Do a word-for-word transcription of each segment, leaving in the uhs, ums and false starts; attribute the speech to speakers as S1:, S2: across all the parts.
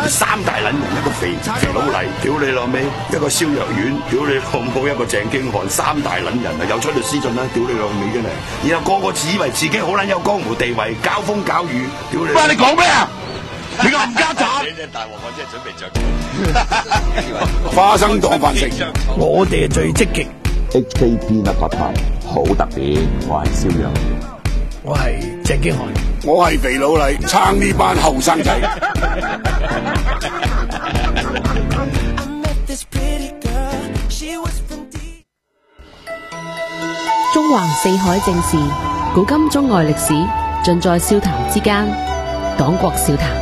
S1: 三大撚人，一個肥肥佬黎，屌你老味，一個蕭若元，屌你老母，一個鄭經翰，三大撚人啊，又出律師信啦，屌你老味真係，然後個個自以為自己好撚有江湖地位，交風交雨，屌你！喂，你講咩啊？你個冚家鏟！你隻大鑊，我真係準備着花生當飯食，我哋係最積極。
S2: H K P 粒白牌好特別，我係蕭若元，
S1: 我係鄭經翰，我係肥佬黎，撐呢班後生仔。
S3: 中橫四海正事，古今中外歷史，盡在笑談之間。黨國笑談。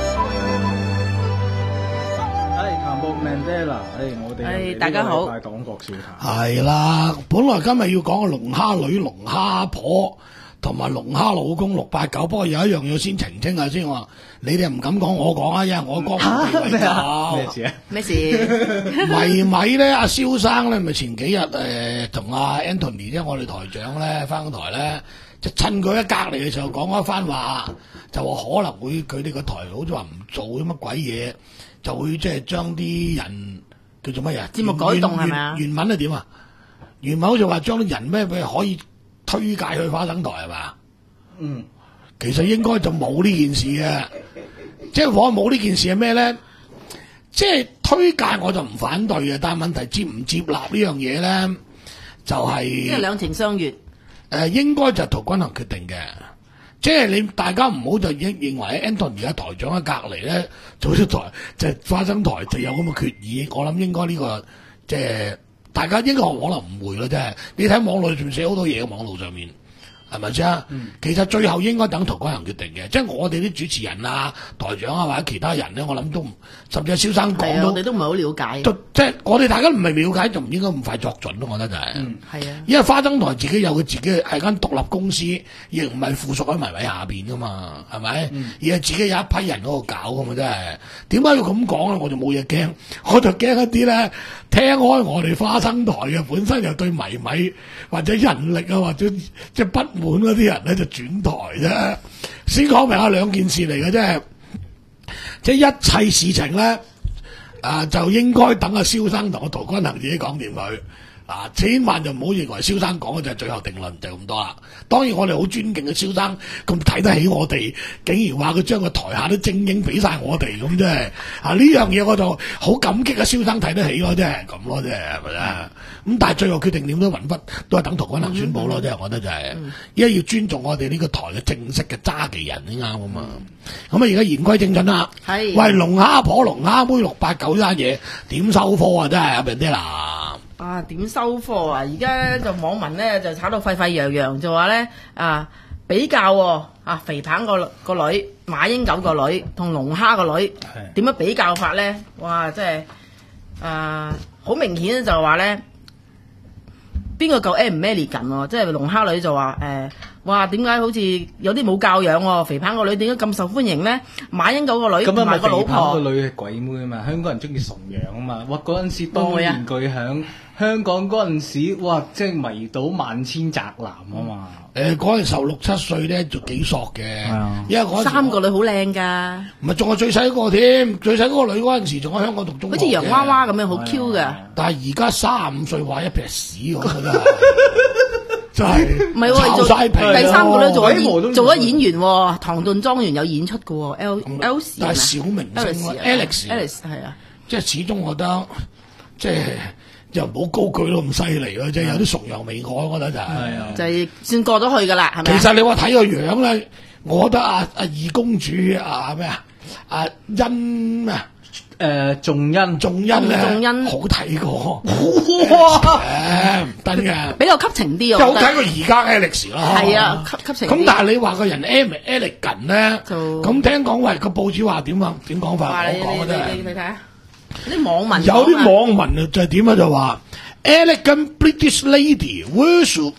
S4: 誒，大家好。
S5: 黨國笑談
S6: 係啦，本來今日要講個龍蝦女、龍蝦婆同埋龍蝦老公六八九，不過有一樣要先澄清下先，我你哋唔敢講，我講啊，因為我江湖地位高。
S4: 咩事啊？咩事？
S6: 米米咧，阿蕭生咧，咪前幾日誒同阿 Anthony 即係我哋台長咧翻台咧，就趁佢一隔離嘅時候講一番話，就話可能會佢哋個台好似話唔做啲乜鬼嘢，就會即係將啲人。叫做乜嘢？
S4: 節目改動係咪啊？
S6: 原文係點啊？原文好似話將啲人咩咩可以推介去花生台係嘛？嗯，其實應該就冇呢件事嘅，即係我冇呢件事係咩咧？即係推介我就唔反對嘅，但係問題接唔接納呢樣嘢咧，就係
S4: 即係兩情相悅。誒、
S6: 呃，應該就陶君行決定嘅。即係你大家唔好就認認為 Anthony 而家台長喺隔離咧做咗台，就係、花生台就有咁嘅決議。我諗應該呢、這個即係大家應該可能誤會咯，真係你睇網絡上寫好多嘢嘅網絡上面。係咪先？嗯、其實最後應該等陶君行決定嘅，即係我哋啲主持人啊、台長啊或者其他人咧，我諗都唔，甚至係蕭生講到，
S4: 我哋都唔係好了解。
S6: 即係我哋大家唔係了解，就唔應該咁快作準咯。我覺得就係、是，嗯，係啊，因為花生台自己有佢自己係間獨立公司，亦唔係附屬喺埋位下邊噶嘛，係咪？嗯、而係自己有一批人喺度搞噶嘛，真係。點解要咁講咧？我就冇嘢驚，我就驚一啲咧聽開我哋花生台嘅本身又對米米或者人力啊或者即係不滿嗰啲人咧就轉台啫，先講明下兩件事嚟嘅啫，即係一切事情咧，啊、呃、就應該等阿蕭生同阿陶君行自己講掂佢，啊千萬就唔好認為蕭生講嘅就係最後定論就咁多啦。當然我哋好尊敬嘅蕭生，咁睇得起我哋，竟然話佢將個台下啲精英俾晒我哋，咁即係啊呢樣嘢我就好感激啊蕭生睇得起咯，即係咁咯，即係係咪啊？咁但係最後決定點都揾不都係等陶君行宣佈咯，即係、嗯、我覺得就係、是，因為、嗯、要尊重我哋呢個台嘅正式嘅揸旗人先啱啊嘛。咁啊而家言歸正傳啦，係喂龍蝦婆、龍蝦妹六八九呢單嘢點收科啊？真係阿 Bandela。
S4: 啊，點收貨啊？而家就網民咧就炒到沸沸揚揚，就話咧啊比較喎啊肥棒個個女、馬英九個女同龍蝦個女點樣比較法咧？哇！真係啊好明顯就話咧邊個夠 M 唔 elegant 喎？即係龍蝦女就話誒、呃、哇點解好似有啲冇教養喎？肥棒個女點解咁受歡迎咧？馬英九個女同埋個老婆，
S5: 肥棒個女係鬼妹啊嘛！香港人中意崇洋啊嘛！哇嗰陣時當年巨響。香港嗰陣時，哇！即係迷倒萬千宅男啊嘛！
S6: 誒嗰陣時候六七歲咧，就幾索嘅，因為嗰
S4: 三個女好靚㗎。
S6: 唔係，仲係最細嗰個添，最細嗰個女嗰陣時仲喺香港讀中學，
S4: 好似洋娃娃咁樣，好 Q 㗎。
S6: 但係而家三十五歲話一撇屎，我覺得真係
S4: 唔係喎，做第三個女做咗做咗演員喎，唐頓莊園有演出嘅喎 ，L L
S6: 但係小明星 Alex，Alex
S4: 係啊，
S6: 即係始終覺得即係。又唔好高舉到咁犀利咯，即係有啲崇洋媚外，我覺得就係、是，
S4: 就係算過咗去噶啦，係咪？
S6: 其實你話睇個樣咧，我覺得阿阿二公主啊咩啊，阿欣咩啊，
S5: 誒仲欣
S6: 仲欣咧，
S4: 仲欣
S6: 好睇過，
S4: 哇！
S6: 誒唔得嘅，
S4: 比較吸情啲，
S6: 好睇過而家 Alex 咯。
S4: 係啊，吸吸情。
S6: 咁但係你話個人 M elegant 咧，咁聽講喂個報紙話點啊？點講法？我講嘅啫。
S4: 你你睇下。啲網民
S6: 有啲網民啊，就係點啊？就話 elegant British lady versus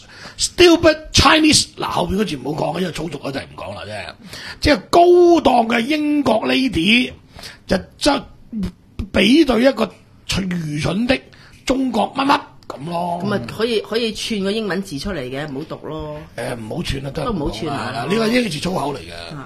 S6: stupid Chinese。嗱後邊嗰字唔好講，因為粗俗嗰就唔講啦啫。即係高檔嘅英國 lady 就則比對一個愚蠢的中國乜乜咁咯。
S4: 咁啊可以可以串個英文字出嚟嘅，唔好讀咯。
S6: 誒唔好串啊，都
S4: 唔好串啊！
S6: 呢個英字粗口嚟嘅。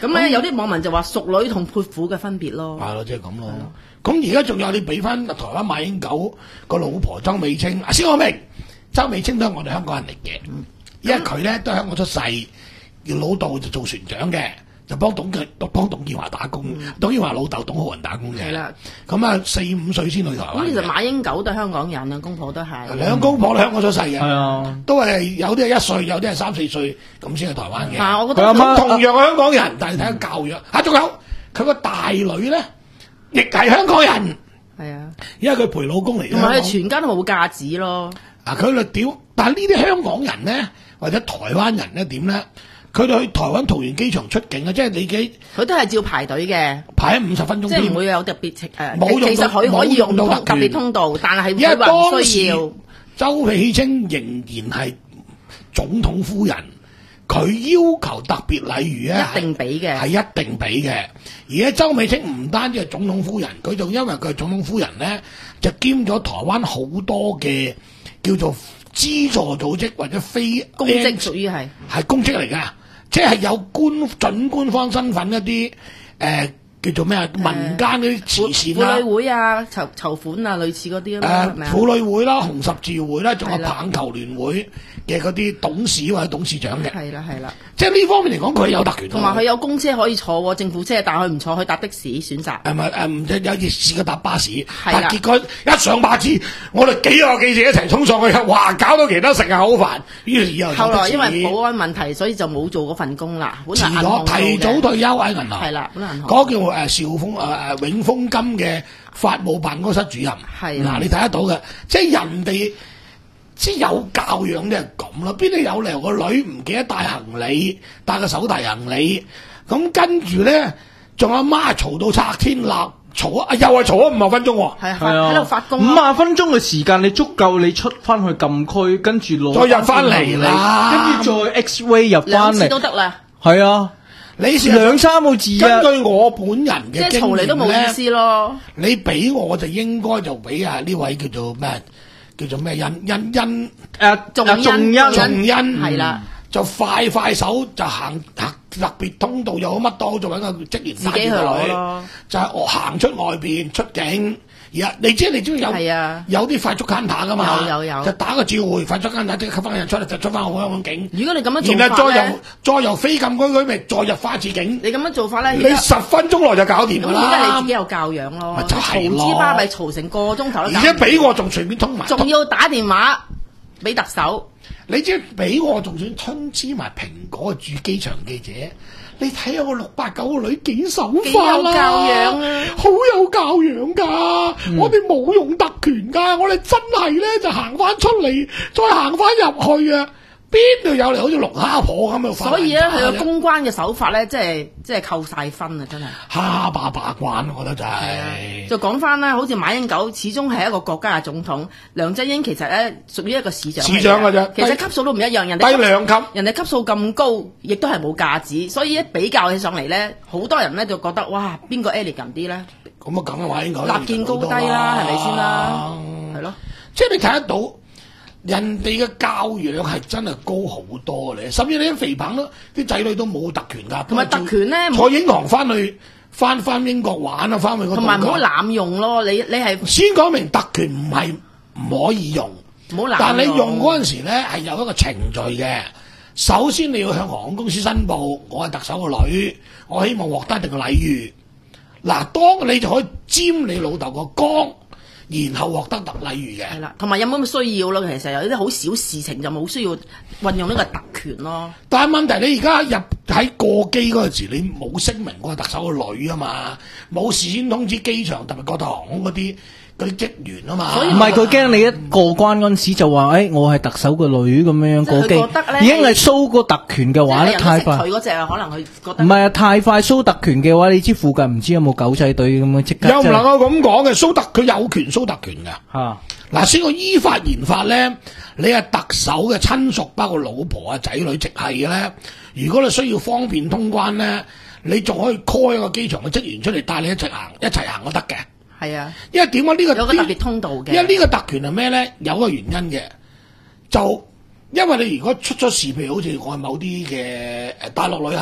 S4: 咁咧有啲網民就話淑女同潑婦嘅分別咯。
S6: 係咯，即係咁咯。咁而家仲有你俾翻台灣馬英九個老婆周美青，啊先講明，周美青都係我哋香港人嚟嘅，嗯、因為佢咧都喺香港出世，老豆就做船長嘅。就幫董建幫董建華打工，嗯、董建華老豆董浩雲打工嘅。係啦，咁啊四五歲先去台灣。
S4: 咁其實馬英九都係香港人啊，公婆都係。
S6: 兩公婆都香港出世嘅。係
S5: 啊，
S6: 都係有啲係一歲，有啲係三四歲咁先去台灣嘅。
S4: 但係我覺得
S6: 咁同樣係香港人，但係睇下教育。啊，仲有佢個大女咧，亦係香港人。
S4: 係啊，
S6: 因為佢陪老公嚟。
S4: 同埋佢全家都冇架子咯。
S6: 啊，佢就屌，但係呢啲香港人咧，或者台灣人咧點咧？佢哋去台灣桃園機場出境啊，即係你幾
S4: 佢都係照排隊嘅，
S6: 排咗五十分鐘，
S4: 即係唔會有特別誒。
S6: 冇用到，
S4: 其實佢可以用到特別通道，但係佢話唔需要。
S6: 周美青仍然係總統夫人，佢要求特別禮遇咧，
S4: 一定俾嘅，
S6: 係一定俾嘅。而家周美青唔單止係總統夫人，佢仲因為佢係總統夫人咧，就兼咗台灣好多嘅叫做資助組織或者非
S4: 公職，屬於係
S6: 係公職嚟㗎。即係有官準官方身份一啲誒、呃、叫做咩啊？民間嗰啲慈善啊、婦
S4: 女會啊、籌籌款啊，類似嗰啲啊嘛。
S6: 誒婦女會啦、紅十字會啦，仲有棒球聯會嘅嗰啲董事或者董事長嘅。係啦係啦，即係呢方面嚟講，佢有特權。
S4: 同埋佢有公車可以坐喎，政府車，但係佢唔坐，佢搭的士選擇。
S6: 係咪誒？唔有有試過搭巴士，但結果一上巴士，我哋幾個記者一齊衝上去，哇！搞到其他乘客好煩。於是以後
S4: 後來因為保安問題，所以就冇做嗰份工啦。
S6: 遲咗提早退休喺銀行。
S4: 係啦，本來銀行
S6: 嗰個叫誒兆豐誒誒永豐金嘅法務辦公室主任。係嗱，你睇得到嘅，即係人哋。即係有教養啲係咁啦，邊度有理由個女唔記得帶行李，帶個手提行李，咁跟住咧，仲阿媽嘈到拆天立，嘈啊又係嘈咗五十分鐘喎，
S4: 係啊，喺度發功，
S5: 五十分鐘嘅時間你足夠你出翻去禁區，跟住攞
S6: 再入翻嚟啦，
S5: 跟住再 X ray 入翻嚟，
S4: 兩次都得啦，
S5: 係啊，
S6: 你
S5: 兩三個字啊，
S6: 根據我本人嘅經驗咧，
S4: 即係嘈你都冇意思咯，
S6: 你俾我就應該就俾啊呢位叫做咩？叫做咩？恩恩恩
S5: 誒，仲恩仲恩
S6: 仲恩
S4: 係啦，
S6: 就快快手就行特特別通道又乜都做緊個職員
S4: 自己去攞咯，
S6: 就係我行出外邊出境。而家你知你知有有啲快速 counter 噶嘛？
S4: 有有有，
S6: 就打個召回快速 counter，即刻翻人出嚟就出翻香港境。
S4: 如果你咁樣做法咧，
S6: 然後再由再由非禁區區咪再入花市境。
S4: 你咁樣做法咧，
S6: 你十分鐘內就搞掂㗎啦。
S4: 咁而家你自己有教養咯，
S6: 咪就係咯，
S4: 嘈之巴咪嘈成個鐘頭，
S6: 而且俾我仲隨便通埋，
S4: 仲要打電話俾特首。
S6: 你知俾我仲想通知埋蘋果駐機場記者。你睇下我六八九個女幾守法啦，
S4: 教養啊，
S6: 好有教養㗎。嗯、我哋冇用特權㗎，我哋真係咧就行翻出嚟，再行翻入去啊！邊度有嚟好似龍蝦婆咁樣？
S4: 所以咧，佢個公關嘅手法咧，即係即係扣晒分啊！真係
S6: 蝦霸霸關，我覺得就係。
S4: 就講翻啦，好似馬英九始終係一個國家嘅總統，梁振英其實咧屬於一個市長。
S6: 市長㗎啫，
S4: 其實級數都唔一樣，人哋
S6: 低兩級，
S4: 人哋級數咁高，亦都係冇架子，所以一比較起上嚟咧，好多人咧就覺得哇，邊個 elegant 啲咧？
S6: 咁啊，梗係馬英九
S4: 立見高低啦，係咪先啦？係咯，
S6: 即係你睇得到。人哋嘅教養係真係高好多咧，甚至你啲肥棒咯，啲仔女都冇特權㗎。
S4: 同埋特權咧，
S6: 坐英航翻去翻翻英國玩啊，翻去嗰度。
S4: 同埋唔好濫用咯，你你係
S6: 先講明特權唔係唔可以用，
S4: 唔好濫用。
S6: 但你用嗰陣時咧係有一個程序嘅。首先你要向航空公司申報，我係特首個女，我希望獲得一定嘅禮遇。嗱，當你就可以沾你老豆個光。然後獲得特禮遇嘅，
S4: 係啦，同埋有冇咁需要咯？其實有啲好小事情就冇需要運用呢個特權咯。
S6: 但係問題你而家入喺過機嗰陣時，你冇聲明我係特首個女啊嘛，冇事先通知機場特別國泰航空嗰啲嗰啲職員啊嘛。
S5: 唔係佢驚你一過關嗰陣時就話，誒、哎、我係特首個女咁樣過機，已經係 show 個特權嘅話咧太快。
S4: 佢嗰隻可能佢覺得
S5: 唔係啊，太快 show 特權嘅話，你知附近唔知有冇狗仔隊咁樣即刻。
S6: 又唔能夠咁講嘅，show 特佢有權 show 特權嘅。
S5: 嚇
S6: 嗱、啊，先個依法言法咧，你係特首嘅親屬，包括老婆啊、仔女直系嘅咧。如果你需要方便通關咧，你仲可以 call 一個機場嘅職員出嚟帶你一齊行，一齊行都得嘅。
S4: 係啊，
S6: 因為點解呢個
S4: 有個特別通道嘅？
S6: 因為呢個特權係咩咧？有個原因嘅，就因為你如果出咗事，譬如好似我係某啲嘅誒大陸旅客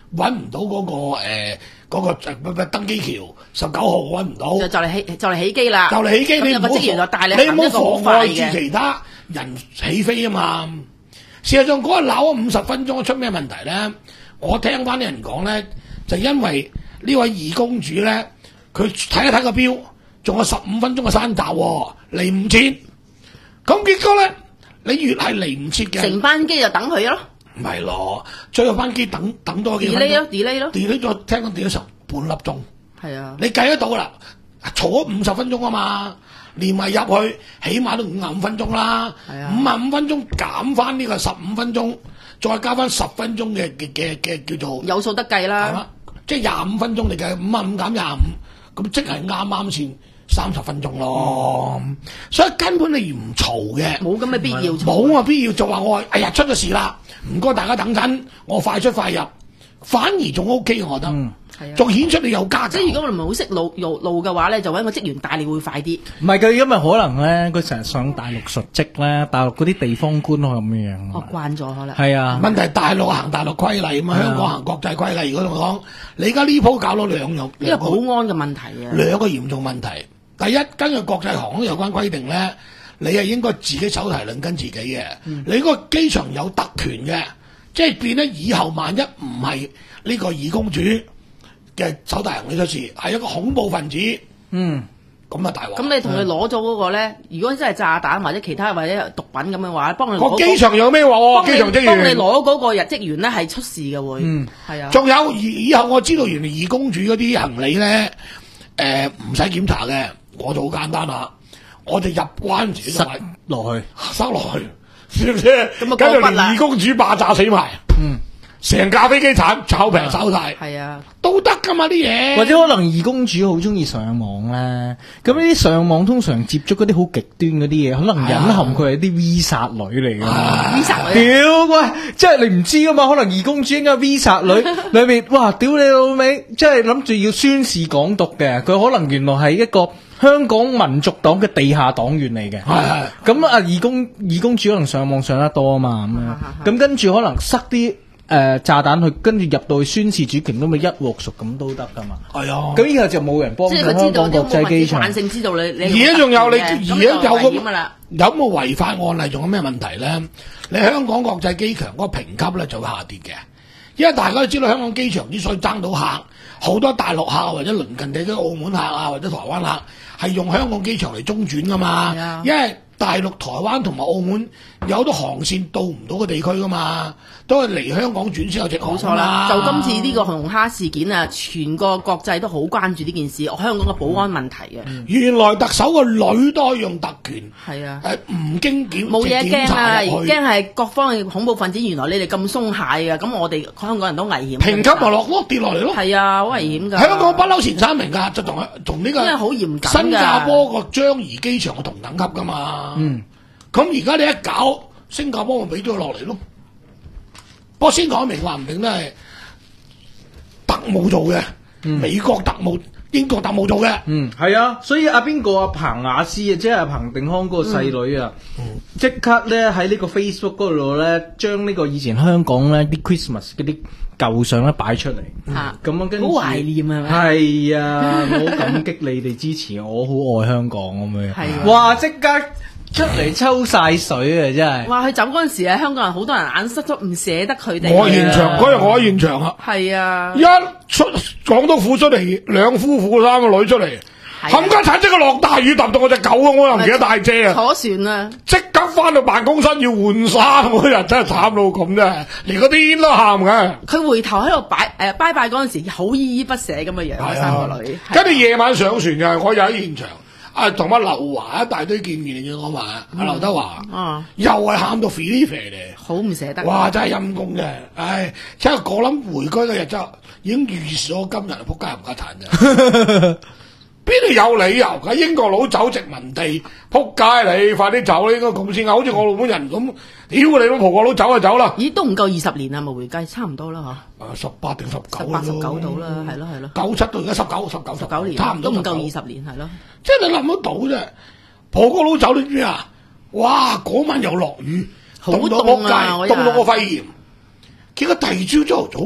S6: 揾唔到嗰、那個誒嗰、呃那個登機橋十九號揾唔到，
S4: 就就嚟起就嚟起機啦，
S6: 就嚟起機，你唔好
S4: 職員就帶你
S6: 你唔好
S4: 行一個好
S6: 妨
S4: 快
S6: 礙住其他人起飛啊嘛！事實上嗰日鬧咗五十分鐘出咩問題咧？我聽翻啲人講咧，就因為呢位二公主咧，佢睇一睇個錶，仲有十五分鐘嘅山閘喎，嚟唔切。咁結果咧，你越係嚟唔切嘅，
S4: 成班機就等佢咯。
S6: 唔係咯，最後班機等等多幾分鐘
S4: delay 咯 delay 咯
S6: delay 咗，聽講 delay 成半粒鐘。
S4: 係啊，
S6: 你計得到啦，嘈咗五十分鐘啊嘛，連埋入去，起碼都五十五分鐘啦。
S4: 係啊，
S6: 五十五分鐘減翻呢個十五分鐘，再加翻十分鐘嘅嘅嘅嘅叫做
S4: 有數得計啦。
S6: 係嘛？即係廿五分鐘嚟計，五十五減廿五，咁即係啱啱先三十分鐘咯。嗯、所以根本你唔嘈嘅，
S4: 冇咁嘅必要。
S6: 冇啊必要就話我哎呀出咗事啦，唔該大家等陣，我快出快入，反而仲 O K 我覺得。嗯仲顯出你有家教。
S4: 即係如果我哋唔係好識路路路嘅話咧，就揾個職員帶你會快啲。
S5: 唔係佢，因為可能咧，佢成日上大陸述職咧，大陸嗰啲地方官可以咁樣。
S4: 哦，慣咗可能。
S5: 係啊。
S6: 問題大陸行大陸規例嘛，香港行國際規例。如果同我講，你而家呢鋪搞到兩樣，
S4: 呢個保安嘅問題啊。
S6: 兩個嚴重問題。第一，根據國際航空有關規定咧，你係應該自己手提輪跟自己嘅。嗯、你嗰個機場有特權嘅，即係變咗以後萬一唔係呢個二公主嘅手提行李出事，係一個恐怖分子，嗯，咁啊大鑊。
S4: 咁你同佢攞咗嗰個咧，如果真係炸彈或者其他或者毒品咁嘅話，幫你
S6: 個機場有咩話？機場職員
S4: 幫你攞嗰個日職員咧係出事嘅會，嗯，係啊。
S6: 仲有以後我知道原來二公主嗰啲行李咧，誒唔使檢查嘅，我就好簡單啦，我哋入關時就塞
S5: 落去，
S6: 塞落去，知唔知？咁啊，跟住連二公主霸炸死埋，嗯。成架飛機鏟炒平炒晒，
S4: 係啊，
S6: 都得噶嘛啲嘢。
S5: 或者可能二公主好中意上網咧，咁呢啲上網通常接觸嗰啲好極端嗰啲嘢，可能隱含佢係啲 V 殺女嚟噶。
S4: V 殺女，
S5: 屌喂，即係你唔知噶嘛？可能二公主應該 V 殺女裏面，哇！屌你老味，即係諗住要宣示港獨嘅，佢可能原來係一個香港民族黨嘅地下黨員嚟嘅。係咁啊，二公二公主可能上網上得多啊嘛，咁樣咁跟住可能塞啲。誒、呃，炸彈去跟住入到去宣示主權，咁咪一鑊熟咁都得噶嘛？係啊，咁以後就冇人幫佢香港國際機場。
S4: 性知道你你
S6: 而家仲有你，而家有個有冇違法案例，仲有咩問題咧？你香港國際機場嗰個評級咧就會下跌嘅，因為大家都知道香港機場之所以爭到客，好多大陸客或者鄰近地區澳門客啊，或者台灣客係用香港機場嚟中轉噶嘛，啊、因為大陸、台灣同埋澳門有好多航線到唔到嘅地區噶嘛，都係嚟香港轉先有直航。冇錯啦，
S4: 就今次呢個紅蝦事件啊，全個國際都好關注呢件事，香港嘅保安問題啊。
S6: 嗯、原來特首個女都可以用特權，
S4: 係啊，
S6: 誒唔經檢
S4: 冇嘢驚啊，驚係各方嘅恐怖分子，原來你哋咁鬆懈啊，咁我哋香港人都危險。
S6: 評級咪落咯，跌落嚟咯。
S4: 係啊，好危險㗎。
S6: 香港不嬲前三名㗎，就同同呢個
S4: 因為好嚴謹
S6: 新加坡個樟宜機場嘅同等級㗎嘛。嗯，咁而家你一搞，新加坡咪俾咗佢落嚟咯。不過先講明話唔定都係特務做嘅，嗯、美國特務、英國特務做嘅。
S5: 嗯，係啊，所以阿邊個阿彭雅詩啊，即係阿彭定康嗰個細女啊，即、嗯、刻咧喺呢個 Facebook 嗰度咧，將呢個以前香港咧啲 Christmas 嗰啲舊相咧擺出嚟。嚇、嗯，咁樣跟住
S4: 好懷念係咪？
S5: 係啊，我好感激你哋支持我，好愛香港咁樣。係、啊，哇！即刻出嚟抽晒水啊！真係，
S4: 哇！佢走嗰陣時啊，香港人好多人眼濕濕，唔捨得佢哋。
S6: 我喺現場嗰日，我喺現場啊。
S4: 係啊，
S6: 一出港督府出嚟，兩夫婦三個女出嚟，冚家鏟即刻落大雨，揼到我隻狗啊！我又唔記得帶遮啊。
S4: 坐船啊！
S6: 即刻翻到辦公室要換衫，嗰日真係慘到咁啫，連個天都喊嘅。
S4: 佢回頭喺度擺誒拜拜嗰陣時，好依依不捨咁嘅樣，三個女。
S6: 跟住夜晚上船嘅，我又喺現場。啊，同阿劉華一大堆見面嘅，我話阿劉德華，嗯、又係喊到肥肥嚟，
S4: 好唔捨得。
S6: 哇！真係陰公啫，唉！即係我諗回歸嘅日子已經預示咗今日仆街唔家產啫。邊度有理由㗎？英國佬走殖民地，仆街你快啲走啦！應該咁先啊！好似我澳門人咁，屌你老婆個佬走就走啦！
S4: 咦，都唔夠二十年啊，咪回歸差唔多啦嚇。
S6: 誒，十八定十九？十
S4: 八十九到啦，係咯係咯。
S6: 九七到而家十九，十九十九年，差唔多
S4: 都唔夠二十年係咯。
S6: 即係你諗得到啫，婆個佬走你知啊？哇！嗰晚又落雨，凍到仆街，凍到個肺炎。結果第二朝朝頭早，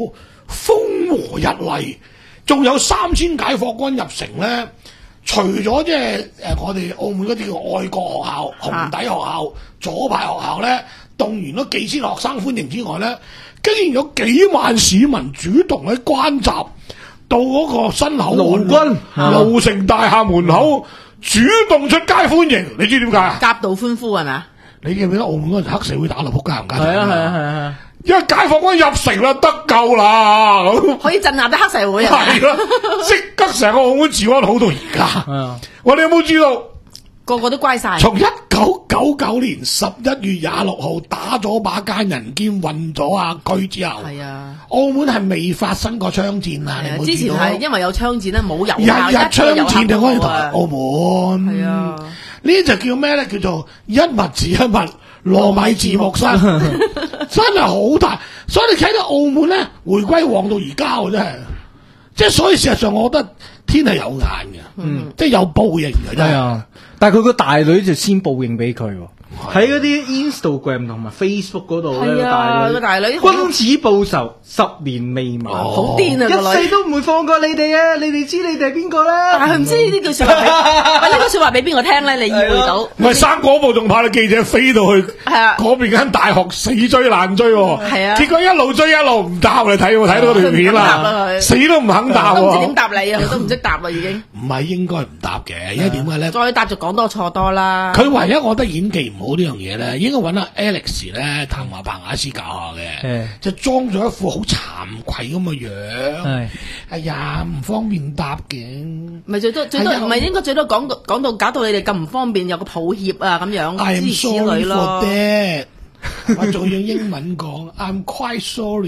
S6: 風和日麗，仲有三千解放軍入城咧。除咗即係誒我哋澳門嗰啲叫愛國學校、紅底學校、左派學校咧，動員咗幾千學生歡迎之外咧，竟然有幾萬市民主動喺關閘到嗰個新口岸
S5: 軍
S6: 盧城大廈門口主動出街歡迎，你知點解啊？
S4: 夾道歡呼係咪？
S6: 你記唔記得澳門嗰陣黑社會打到仆街唔街？
S5: 係啊係啊係啊！
S6: 因為解放軍入城啦，得夠啦，咁
S4: 可以鎮壓啲黑社會啊！
S6: 係啦，即刻成個澳門治安好到而家。我哋有冇知道？
S4: 個個都乖晒。
S6: 從一九九九年十一月廿六號打咗把奸人兼運咗阿區之後，
S4: 係啊，
S6: 澳門係未發生過槍戰啊！你有冇
S4: 之前係因為有槍戰咧，冇遊
S6: 日日槍戰就可以同澳門。
S4: 係啊，
S6: 呢就叫咩咧？叫做一物治一物。糯米字幕山真係好大，所以你睇到澳門咧，回歸旺到而家喎，真係，即係所以事實上，我覺得天係有眼嘅，嗯，即係有報應嘅，真係。
S5: 啊，但係佢個大女就先報應俾佢喎。喺嗰啲 Instagram 同埋 Facebook 嗰度咧，
S4: 個大女
S5: 君子報仇，十年未晚，
S4: 好癲啊！
S5: 一世都唔會放過你哋啊！你哋知你哋係邊個啦？
S4: 但係佢唔知呢句説話，喂呢句説話俾邊個聽咧？你意會到？
S6: 唔係生果部仲派啲記者飛到去嗰邊間大學死追爛追喎，係啊！結果一路追一路唔答，你睇我睇到條片啦，死都唔肯答喎，
S4: 都唔知點答你啊！佢都唔識答啦已經。
S6: 唔係應該唔答嘅，因為點解咧？
S4: 再答就講多錯多啦。
S6: 佢唯一我覺得演技唔好呢樣嘢咧，應該揾阿 Alex 咧，譚華彭雅斯教下嘅，就裝咗一副好慚愧咁嘅樣。哎呀，唔方便答嘅。
S4: 咪最多最多唔係應該最多講到講到搞到你哋咁唔方便，有個抱歉啊咁樣，諸如此類咯。
S6: 我仲用英文講 I'm quite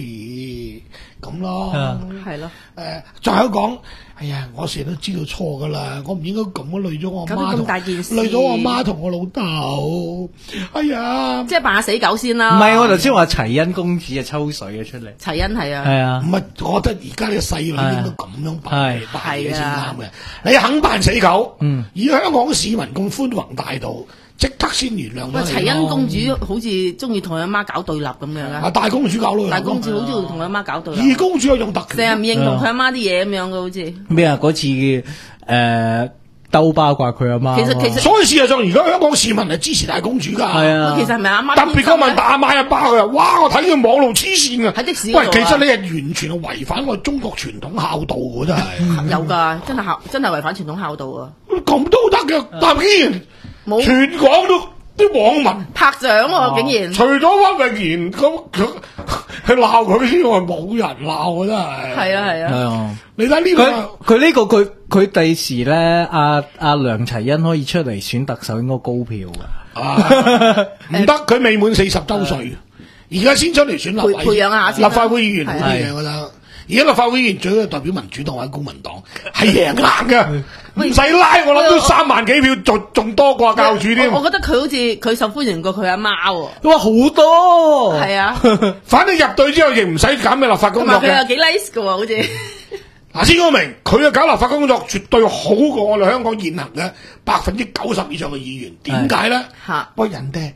S6: sorry 咁咯，
S4: 係咯。
S6: 誒，再有講。哎呀，我成日都知道錯噶啦，我唔應該咁樣累咗我媽，
S4: 咁大件事，
S6: 累咗我媽同我老豆。哎呀，
S4: 即係扮下死狗先啦。
S5: 唔係，我頭先話齊恩公子啊抽水嘅出嚟。
S4: 齊恩係啊，
S5: 係啊，
S6: 唔係，我覺得而家呢個細路應該咁樣扮扮嘢先啱嘅。
S4: 啊、
S6: 你肯扮死狗，
S5: 嗯，
S6: 以香港市民咁寬宏大度，即刻先原諒咗你。
S4: 喂，齊恩公主好似中意同佢阿媽搞對立咁樣啊！
S6: 啊，大公主搞咯，
S4: 大公主好中意同佢阿媽搞對立。
S6: 二公主又用特權，
S4: 成日唔認同佢阿媽啲嘢咁樣嘅，好似
S5: 咩啊？嗰次誒兜巴掛佢阿媽。
S4: 其實其實，
S6: 所以事實上而家香港市民係支持大公主㗎。
S5: 係啊，
S4: 其實係咪阿媽？
S6: 特別嗰問打阿媽一巴佢啊！哇！我睇佢網路黐線啊！
S4: 喺的士
S6: 喂，其實你係完全係違反我中國傳統孝道㗎，真係。
S4: 有㗎，真係孝，真係違反傳統孝道啊！
S6: 咁都得嘅，但竟然冇全港都。啲網民
S4: 拍掌喎，竟然
S6: 除咗屈穎妍咁，佢佢鬧佢之外，冇人鬧啊！真係係
S4: 啊係啊！
S5: 係啊！
S6: 你睇呢
S5: 個佢呢個佢佢第時咧，阿阿梁齊恩可以出嚟選特首，應該高票噶。
S6: 唔得，佢未滿四十周歲，而家先出嚟選立
S4: 培培養下先。
S6: 立法會議員好嘢，我覺得。而家立法會議員最多代表民主黨或者公民黨，係贏硬嘅，唔使拉，我諗都三萬幾票，仲仲多過教主添。
S4: 我覺得佢好似佢受歡迎過佢阿媽喎。
S5: 哇，好多
S4: 係啊！
S6: 反正入隊之後亦唔使揀咩立法工作嘅。
S4: 佢又幾 nice 嘅喎，好似。
S6: 嗱，先講明，佢嘅搞立法工作絕對好過我哋香港現行嘅百分之九十以上嘅議員。點解咧？嚇！喂，人哋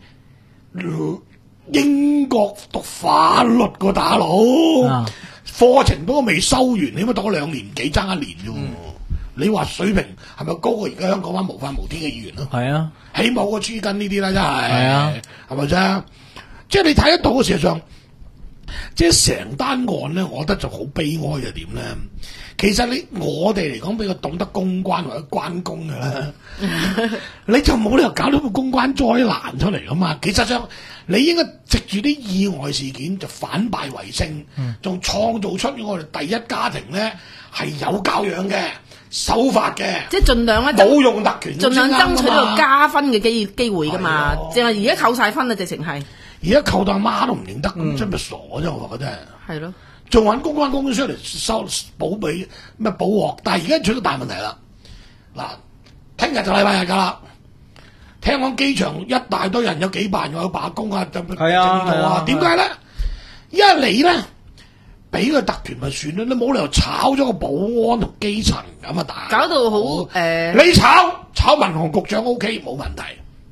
S6: 英國讀法律個大佬。課程都未收完，你咪讀咗兩年幾，爭一年啫。嗯、你話水平係咪高過而家香港班無法無天嘅議員咯？係啊，起碼個豬根呢啲啦，真係係啊，係咪啫？即係你睇得到嘅事實上，即係成單案咧，我覺得就好悲哀嘅點咧。其實你我哋嚟講比較懂得公關或者關公嘅啦，你就冇理由搞到個公關災難出嚟噶嘛。其實上你應該藉住啲意外事件就反敗為勝，仲創造出我哋第一家庭咧係有教養嘅、守法嘅，
S4: 即係盡量咧
S6: 冇用特權，
S4: 盡量爭取到個加分嘅機機會噶嘛。淨係而家扣晒分啊，直情係
S6: 而家扣到阿媽都唔認得，咁、嗯、真係傻啫！我覺得係咯。仲揾公關公司出嚟收補俾咩補鑊，但係而家出咗大問題啦！嗱，聽日就禮拜日㗎啦，聽講機場一大堆人有幾百人有罷工啊，就係啊，點解咧？因為你咧俾個特權咪算啦，你冇理由炒咗個保安同基層咁啊大，
S4: 搞到好誒，
S6: 你炒炒民航局長 O K 冇問題。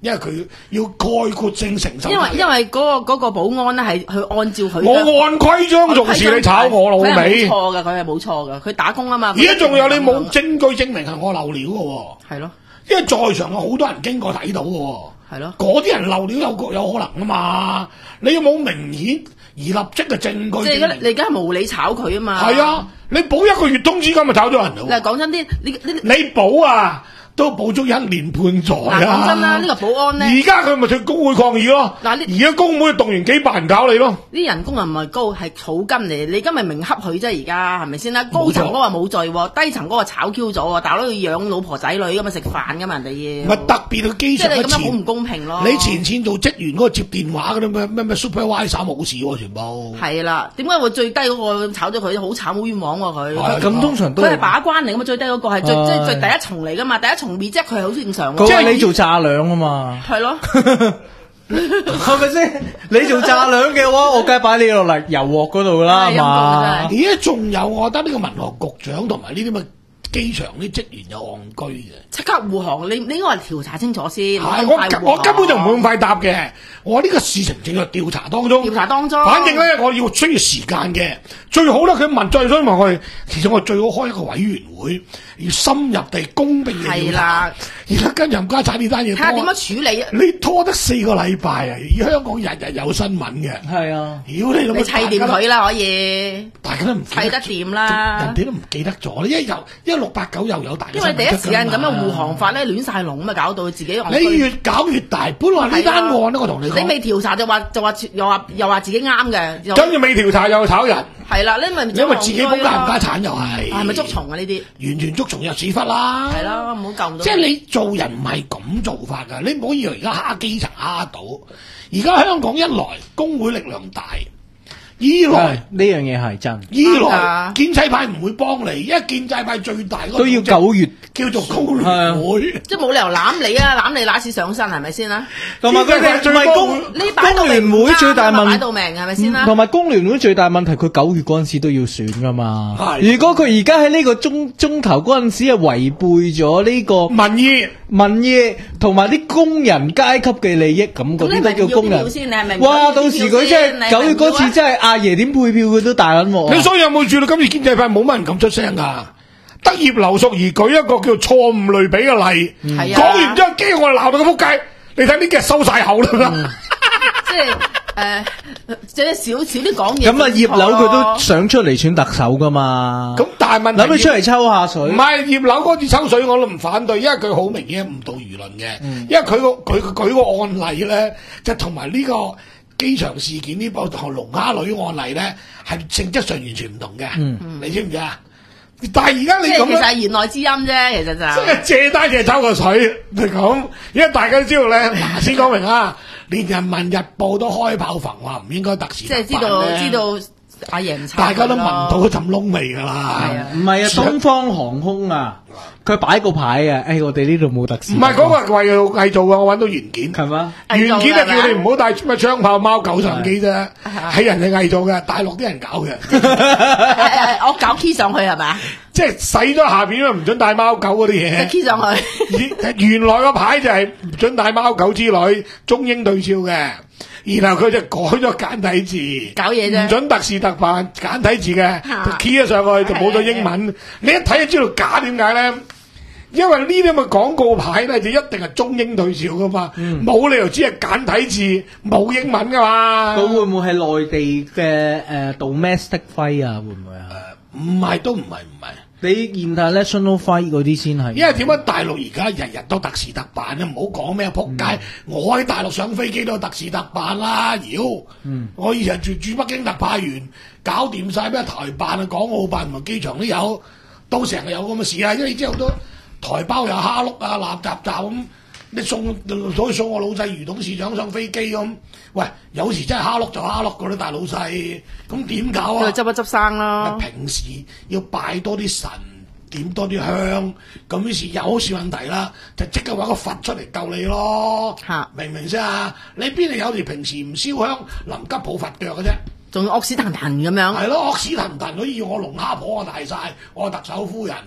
S6: 因為佢要概括性承受。
S4: 因為因為嗰、嗰個嗰、嗰個保安咧係去按照佢。
S6: 我按規章做事，你炒我老味。
S4: 佢係冇錯㗎，佢係冇錯㗎，佢打工啊嘛。
S6: 而家仲有你冇證據證明係我漏料㗎喎。
S4: 係咯，
S6: 因為在場有好多人經過睇到㗎喎。
S4: 係咯，
S6: 嗰啲人漏料有各有可能啊嘛。你有冇明顯而立即嘅證據？
S4: 即係而家你而家係無理炒佢啊嘛。
S6: 係啊，你補一個月通知金咪炒咗人咯。
S4: 嗱，講真啲，你你
S6: 你補啊！都補足一年半載啊！
S4: 講真啦，呢、呢個保安咧，
S6: 而家佢咪去工會抗議咯。嗱，而家工會動員幾百人搞你咯。
S4: 啲人工又唔係高，係草根嚟。你今日明恰佢啫，而家係咪先啦？高層嗰個冇罪喎，低層嗰個炒 Q 咗喎，大佬要養老婆仔女咁嘛，食飯噶嘛，人哋要。
S6: 咪特別去機場嘅前，
S4: 即係你咁樣好唔公平咯。
S6: 你前線做職員嗰個接電話嗰啲咩咩咩 supervisor 冇事喎，全部。
S4: 係啦，點解會最低嗰個炒咗佢？好慘，好冤枉喎佢。
S5: 咁通常都
S4: 佢係把關嚟噶嘛，最低嗰個係最即係最第一重嚟噶嘛，第一重 reject 佢係好正常。
S5: 即係你做炸兩啊嘛。
S4: 係咯。
S5: 係咪先？你做炸兩嘅話，我梗係擺你落嚟油鑊嗰度啦，係嘛？
S6: 而家仲有，我覺得呢個民航局長同埋呢啲咁嘅機場啲職員有戇居嘅，
S4: 即刻護航。你你應該係調查清楚先。
S6: 係我我根本就唔會咁快答嘅。我呢個事情正在調查當中。
S4: 調查當中。
S6: 反正咧，我要需要時間嘅。最好咧，佢問再想問佢，其實我最好開一個委員會，要深入地公平地調查。而家跟任家產呢單嘢，
S4: 睇下點樣處理啊！
S6: 你拖得四個禮拜啊！而香港日日有新聞嘅。係啊，屌你老母！
S4: 你砌掂佢啦，可以。
S6: 大家都唔
S4: 砌得掂啦。
S6: 人哋都唔記得咗，因為又因為六八九又有大。
S4: 因為第一時間咁樣護航法咧，亂晒龍咁啊，搞到自己。
S6: 你越搞越大，本來呢單案咧，我同你講。
S4: 你未調查就話就話又話又話自己啱嘅，
S6: 跟住未調查又炒人。
S4: 係啦，你咪
S6: 因為自己冇家唔家產又係。
S4: 係咪捉蟲啊？呢啲
S6: 完全捉蟲入屎忽啦。係
S4: 啦，唔好救唔到。
S6: 即係你做人唔係咁做法㗎，你唔好以為而家蝦基層蝦到。而家香港一來工會力量大。二來
S5: 呢樣嘢係真，
S6: 二來建制派唔會幫你，因為建制派最大嗰
S5: 都要九月
S6: 叫做工聯會，
S4: 即係冇理由攬你啊，攬你揦屎上身係咪先啦？
S5: 同埋佢哋唔係工工聯會最大問
S4: 擺到明係咪先啦？
S5: 同埋工聯會最大問題，佢九月嗰陣時都要選噶嘛。如果佢而家喺呢個中中頭嗰陣時係違背咗呢個
S6: 民意
S5: 民意同埋啲工人階級嘅利益，咁嗰啲都叫工人。哇！到時佢真係九月嗰次真係。阿爺點配票佢都大撚喎！
S6: 你所以有冇注意到今次建制派冇乜人敢出聲噶？得葉劉淑儀舉一個叫錯誤類比嘅例，講、嗯、完之後，驚我鬧到個仆街。你睇呢幾日收晒口啦、嗯，
S4: 即係誒，即係少少啲講嘢。
S5: 咁啊，葉劉佢都想出嚟選特首噶嘛？
S6: 咁但係問題
S5: 諗佢出嚟抽下水。唔
S6: 係葉劉嗰次抽水我都唔反對，因為佢好明顯誤導輿論嘅。嗯、因為佢個佢佢舉個案例咧，就同埋呢個。機場事件呢部同龍蝦女案例咧，係性質上完全唔同嘅，嗯、你知唔知啊？但係而家你咁，
S4: 其實係言外之音啫，其實就
S6: 即係借單嘢抽個水，係咁。因為大家都知道咧，嗱先講明啊，連人民日報都開炮焚話唔應該特事特辦咧。即係知道知道阿爺唔大家都聞到嗰陣燶味噶啦。係啊，
S5: 唔係啊，東方航空啊。佢擺個牌啊！誒，我哋呢度冇特事。
S6: 唔係嗰個係係做嘅，我揾到原件。係嘛？原件就叫你唔好帶咩槍炮、貓狗相機啫，係人哋偽造嘅，大陸啲人搞嘅。
S4: 我搞 key 上去係咪？
S6: 即係洗咗下邊唔准帶貓狗嗰啲嘢。
S4: key 上去。
S6: 原來個牌就係唔准帶貓狗之類，中英對照嘅。然後佢就改咗簡體字，
S4: 搞嘢啫，
S6: 唔准特事特辦簡體字嘅，就 key 咗上去就冇咗英文。你一睇就知道假，點解咧？因為呢啲咁嘅廣告牌咧，就一定係中英對照噶嘛，冇、嗯、理由只係簡體字冇英文噶嘛。
S5: 佢會唔會係內地嘅誒、呃、domestic flight 啊？會唔會啊？
S6: 唔係、呃、都唔係唔係。
S5: 你 international flight 嗰啲先係。因
S6: 為點解大陸而家日日都特事特辦咧？唔好講咩撲街，嗯、我喺大陸上飛機都特事特辦啦。妖，嗯、我以前住駐北京特派員，搞掂晒咩台辦啊、港澳辦同埋機場都有，都成日有咁嘅事啊。因為之後都。台胞又蝦碌啊，垃雜雜咁，你送所以送我老細余董事長上飛機咁，喂，有時真係蝦碌就蝦碌嗰啲大老細，咁點搞啊？
S4: 執一執生啦。
S6: 平時要拜多啲神，點多啲香，咁於是有事問題啦，就即刻揾個佛出嚟救你咯。嚇，明唔明先啊？你邊度有時平時唔燒香，臨急抱佛腳嘅啫？
S4: 仲要惡屎騰騰咁樣。
S6: 係咯，惡屎騰騰，可以要我龍蝦婆啊大晒，我特首夫人。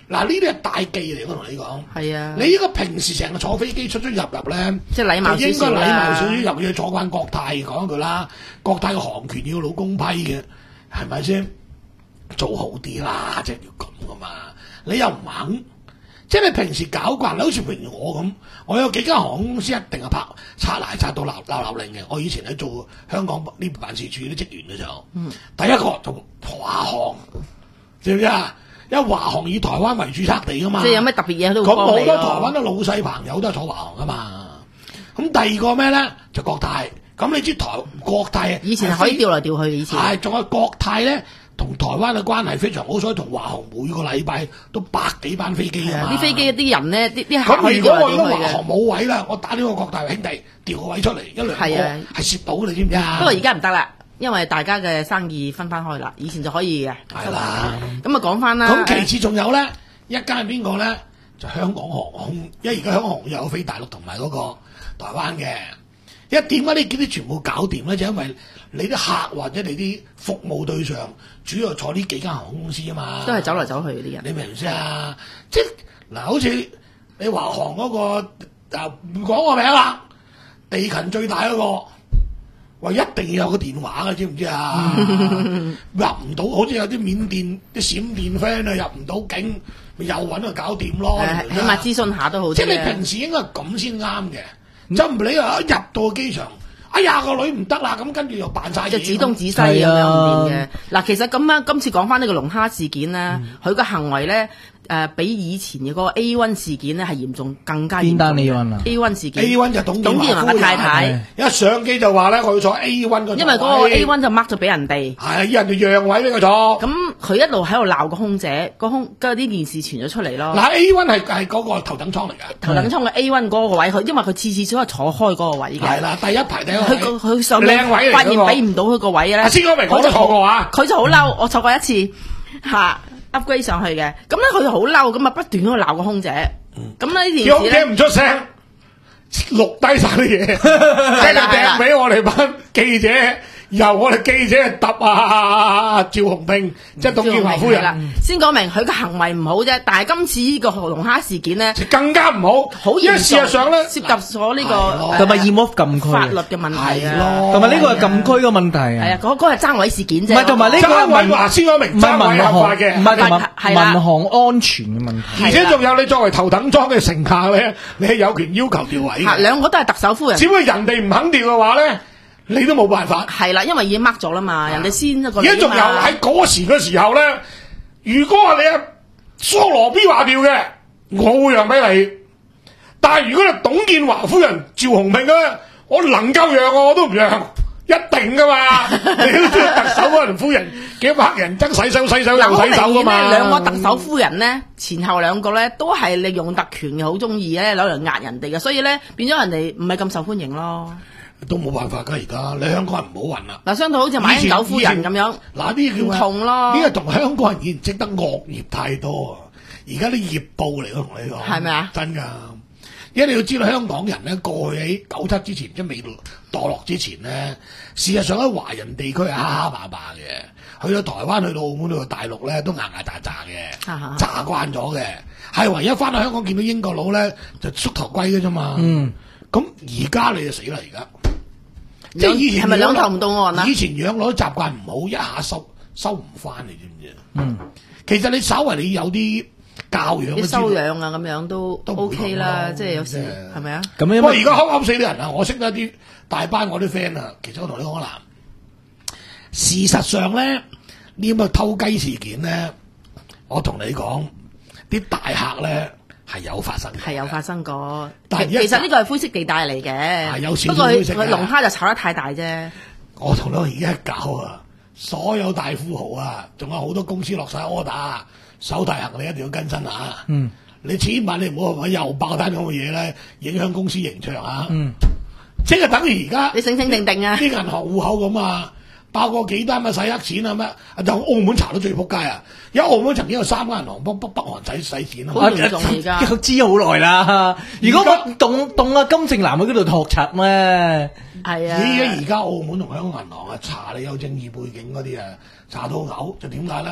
S6: 嗱，呢啲係大忌嚟，我同你講。
S4: 係啊，
S6: 你呢個平時成日坐飛機出出入入咧，
S4: 即係禮貌少少啦，
S6: 就應該禮貌少少入去坐慣國泰講一句啦，國泰嘅航權要老公批嘅，係咪先？做好啲啦，即係要咁噶嘛。你又唔肯，即係你平時搞慣，好似譬如我咁，我有幾間航空公司一定係拍擦鞋擦到鬧鬧鬧令嘅。我以前喺做香港呢邊辦事處啲職員嘅時候，嗯、第一個就華航，知唔知啊？因為華航以台灣為註冊地噶嘛，
S4: 即係有咩特別嘢都
S6: 咁好多台灣嘅老細朋友都係坐華航噶嘛。咁第二個咩咧就國泰，咁你知台國泰
S4: 以前係可以調來調去，以前
S6: 係仲有國泰咧。同台灣嘅關係非常好，所以同華航每個禮拜都百幾班飛機啊！
S4: 啲飛機啲人咧，啲啲客
S6: 咁如果我覺得華
S4: 嘅。
S6: 航冇位啦，我打呢個國泰兄弟調個位出嚟，一兩個係蝕到你知唔知啊？
S4: 不過而家唔得啦，因為大家嘅生意分翻開啦，以前就可以嘅。
S6: 係啦，
S4: 咁啊講翻啦。
S6: 咁其次仲有咧，一間係邊個咧？就香港航空，因為而家香港航空有飛大陸同埋嗰個台灣嘅。因為點解呢幾啲全部搞掂咧？就因為你啲客或者你啲服務對象主要坐呢幾間航空公司啊嘛，
S4: 都係走嚟走去嗰啲人。
S6: 你明唔明啊？即係嗱，好似你華航嗰、那個啊，唔講個名啦，地勤最大嗰、那個，話一定要有個電話嘅，知唔知啊？入唔到，好似有啲緬甸啲閃電 friend 啊，入唔到境，咪又揾佢搞掂咯。
S4: 起碼諮詢下都好。
S6: 即係你平時應該咁先啱嘅。就唔理啊！一入到機場，哎呀個女唔得啦，咁跟住又扮晒嘢，
S4: 就指東指西咁樣唔掂嘅。嗱，其實咁樣今次講翻呢個龍蝦事件咧，佢個、嗯、行為咧。誒、呃、比以前嘅嗰個 A 一 事件咧係嚴重，更加嚴重。邊單 A 一 啊 ？A 一 事件
S6: A 一 就董建華
S4: 嘅太太，
S6: 一上機就話咧，我要坐 A 一 嗰個。
S4: 因為嗰個 A 一 就 mark 咗俾人哋，
S6: 係人哋讓位俾佢坐。
S4: 咁佢一路喺度鬧個空姐，個空跟住呢件事傳咗出嚟咯。
S6: 嗱 A 一 係係嗰個頭等艙嚟㗎，
S4: 頭等艙嘅 A 一 嗰個位，佢因為佢次次都係坐開嗰個位嘅。
S6: 係啦，第一排第一
S4: 佢佢上靚位發現俾唔到佢個位咧。
S6: 先講明我都坐過啊，
S4: 佢就好嬲，我坐過一次嚇。upgrade 上去嘅，咁咧佢就好嬲，咁啊不斷喺度鬧個空姐，咁呢件事咧，
S6: 空姐唔出聲，錄低晒啲嘢，即係掟俾我哋班記者。由我哋記者揼啊，趙紅萍即係董建華夫人啦。
S4: 先講明佢嘅行為唔好啫，但係今次呢個龍蝦事件咧，
S6: 更加唔好，
S4: 好嚴重。
S6: 因為事實上咧，
S4: 涉及咗呢個
S5: 同埋 remove 禁區
S4: 法律嘅問題啊，
S5: 同埋呢個係禁區嘅問題啊。
S4: 係啊，嗰嗰係爭位事件啫。
S5: 唔係同埋呢個係民
S6: 華先講明，
S5: 唔係民航
S6: 嘅，
S5: 唔係同埋民航安全嘅問題。
S6: 而且仲有你作為頭等艙嘅乘客咧，你係有權要求調位嘅。
S4: 兩個都係特首夫人。
S6: 只不過人哋唔肯調嘅話咧。你都冇辦法，
S4: 係啦，因為已經 mark 咗啦嘛，人哋先一個。
S6: 而家仲有喺嗰時嘅時候咧，如果話你阿蘇羅 B 話調嘅，我會讓俾你。但係如果你董建華夫人趙紅萍咧，我能夠讓我都唔讓，一定噶嘛。你都知道特首嗰人夫人幾百人爭洗手洗手又洗手噶嘛。
S4: 兩個特首夫人咧，前後兩個咧都係利用特權嘅，好中意咧攞嚟壓人哋嘅，所以咧變咗人哋唔係咁受歡迎咯。
S6: 都冇辦法㗎，而家你香港人唔好運啦。
S4: 嗱，相對好似馬英九夫人咁樣，
S6: 嗱呢叫
S4: 唔同咯。
S6: 呢個同香港人以前積得惡業太多啊！而家啲業報嚟，我同你講，係咪啊？真㗎，因為你要知道香港人咧，過去喺九七之前，即係未墮落之前咧，事實上喺華人地區係蝦蝦霸霸嘅，去到台灣、去到澳門、去到大陸咧，都牙牙喳喳嘅，炸慣咗嘅。係唯一翻到香港見到英國佬咧，就縮頭龜嘅啫嘛。嗯，咁而家你就死啦！而家。即係以前係咪兩頭唔到岸啊？以前養老習慣唔好，一下收收唔翻，你知唔知啊？嗯，其實你稍為你有啲教養、啲
S4: 修養啊，咁樣都都 OK 啦。即係有時係咪啊？
S5: 咁
S6: 不過而家恰恰死啲人啊！我識得啲大班我啲 friend 啊，其實我同你講啦，事實上咧，呢咁嘅偷雞事件咧，我同你講，啲大客咧。係有發生，
S4: 係有發生過。
S6: 但
S4: 其實呢個係灰色地帶嚟嘅，
S6: 有少少灰色嘅。
S4: 不過佢龍蝦就炒得太大啫。
S6: 我同你而家搞啊，所有大富豪啊，仲有好多公司落晒 order， 手提行李一定要更新啊。嗯，你千萬你唔好話又爆單咁嘅嘢咧，影響公司形象啊。嗯，即係等於而家
S4: 你醒醒定定啊，
S6: 啲銀行戶口咁啊。爆過幾單咪洗黑錢啊咩？就澳門查到最撲街啊！因為澳門曾經有三間銀行幫北北韓洗洗錢啊！
S4: 好嚴重而家，
S5: 知好耐啦。如果我動動啊金正男喺嗰度托賊咩？
S6: 係啊！依家而家澳門同香港銀行啊查你有政治背景嗰啲啊，查到嘔就點解咧？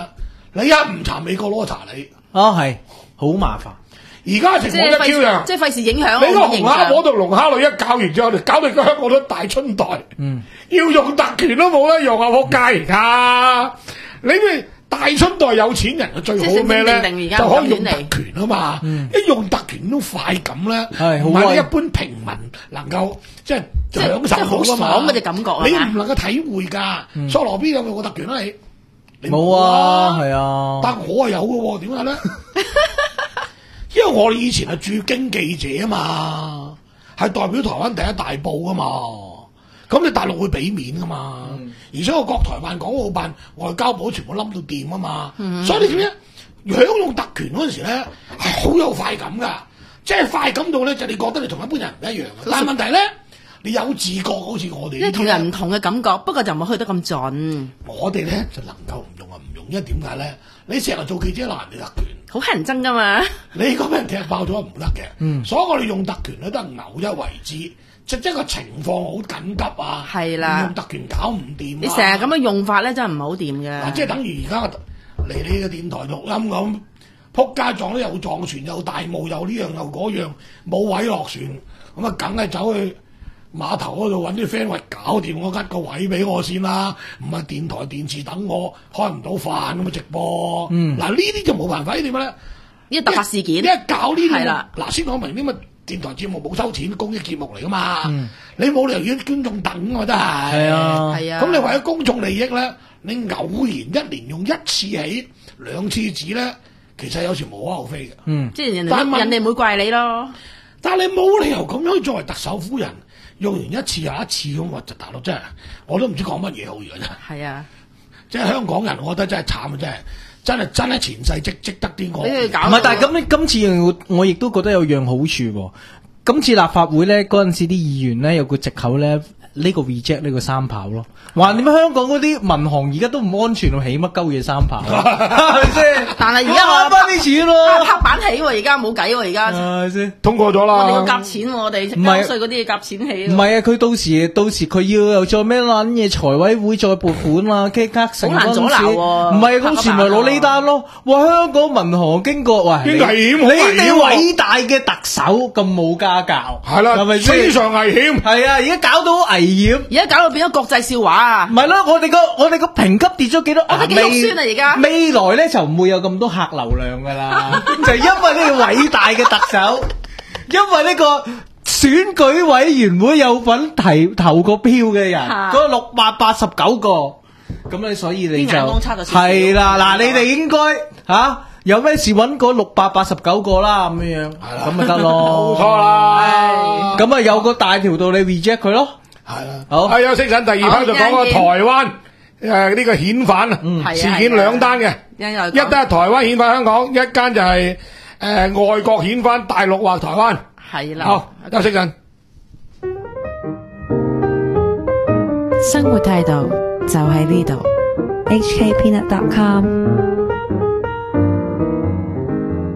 S6: 你一唔查美國攞查你，
S5: 啊係好麻煩。
S6: 而家情況一招樣，
S4: 即係費事影響。
S6: 你個紅蝦攞到龍蝦女一搞完之後，就搞到而家香港都大春代，
S5: 嗯，
S6: 要用特權都冇得用啊！仆街而家，你咪大春代有錢人嘅最好咩咧？就可以用特權啊嘛！
S5: 嗯、
S6: 一用特權都快感咧，唔係你一般平民能夠即係享受到啊嘛！
S4: 爽嘅感覺
S6: 你唔能夠體會㗎。
S5: 嗯、
S6: 索羅邊有冇個特權啊？你你
S5: 冇啊，係啊，
S6: 但我係有嘅喎，點解咧？因為我哋以前係駐京記者啊嘛，係代表台灣第一大報啊嘛，咁你大陸會俾面噶嘛，嗯、而且我國台辦、港澳辦、外交部全部冧到掂啊嘛，嗯、所以你點咧？享用特權嗰陣時咧係好有快感噶，即係快感到咧就你覺得你同一般人唔一樣，但係問題咧你有自覺，好似我哋，
S4: 即係同人唔同嘅感覺，不過就唔好去得咁盡。
S6: 我哋咧就能夠唔用啊唔用，因為點解咧？你成日做記者鬧人哋特權，
S4: 好乞人憎噶嘛！
S6: 你咁俾人踢爆咗唔得嘅，嗯、所以我哋用特權咧都係偶一為之，即係個情況好緊急啊，
S4: 係啦，
S6: 用特權搞唔掂。
S4: 你成日咁樣用法咧，真係唔係好掂嘅。
S6: 嗱，即係等於而家嚟你嘅電台錄音咁，撲街撞都又撞船，又大霧，又呢樣又嗰樣，冇位落船，咁啊梗係走去碼頭嗰度揾啲 friend 話搞掂我吉個位俾我先啦，唔係電台電視等我開唔到飯咁啊直播。嗯，嗱呢啲就冇辦法，呢點咧？
S4: 呢個突發事件，
S6: 一搞呢啲
S4: 係啦。
S6: 嗱，先講明呢個電台節目冇收錢，公益節目嚟噶嘛。
S5: 嗯、
S6: 你冇理由要觀眾等啊，真係。
S5: 係啊，
S4: 係啊。
S6: 咁你為咗公眾利益咧，你偶然一年用一次起兩次止咧，其實有時無可厚非嘅。
S5: 嗯，
S4: 即係人哋人哋唔會怪你咯。
S6: 但係你冇理由咁樣作為特首夫人。用完一次又一次咁，我就大陸真係我都唔知講乜嘢好而家真係。
S4: 係啊，
S6: 即係香港人，我覺得真係慘啊！真係真係真係前世積積得啲我。
S4: 唔
S5: 係，但係咁咧，今次我亦都覺得有樣好處喎。今次立法會咧嗰陣時啲議員咧有個藉口咧，呢個 reject 呢個三跑咯。話點解香港嗰啲民航而家都唔安全，起乜鳩嘢三跑？係咪先？
S4: 但係而家
S5: 我翻啲錢咯，
S4: 拍板起喎，而家冇計喎，而家
S5: 係咪先？
S6: 通過咗啦。
S4: 我哋要夾錢，我哋交稅嗰啲要夾錢起。
S5: 唔係啊，佢到時到時佢要又再咩撚嘢財委會再撥款啊，即刻成
S4: 好難阻撓喎。
S5: 唔係嗰時咪攞呢單咯。哇！香港民航經過哇，
S6: 危險，
S5: 你哋偉大嘅特首咁冇家教，
S6: 係啦，
S5: 係咪先？
S6: 非常危險。
S5: 係啊，而家搞到好危險，
S4: 而家搞到變咗國際笑話啊！
S5: 唔係咯，我哋個我哋個評級跌咗幾多？
S4: 我哋幾肉酸啊！而家
S5: 未來咧就唔會有咁多客流量噶啦，就係因為呢個偉大嘅特首，因為呢個選舉委員會有份提投個票嘅人，嗰個六百八十九個，咁咧所以你就係啦，嗱，你哋應該吓有咩事揾嗰六百八十九個啦，咁樣樣，咁咪得咯，
S6: 冇錯啦，
S5: 咁啊有個大條道理 reject 佢咯。
S6: 係啦，
S5: 好，
S6: 係有識陣第二 part 就講個台灣誒呢個遣返啊事件兩單嘅，一單係台灣遣返香港，一間就係誒外國遣返大陸或台灣。
S4: 係啦，
S6: 好，休息陣。
S7: 生活態度就喺呢度。H K Peanut dot com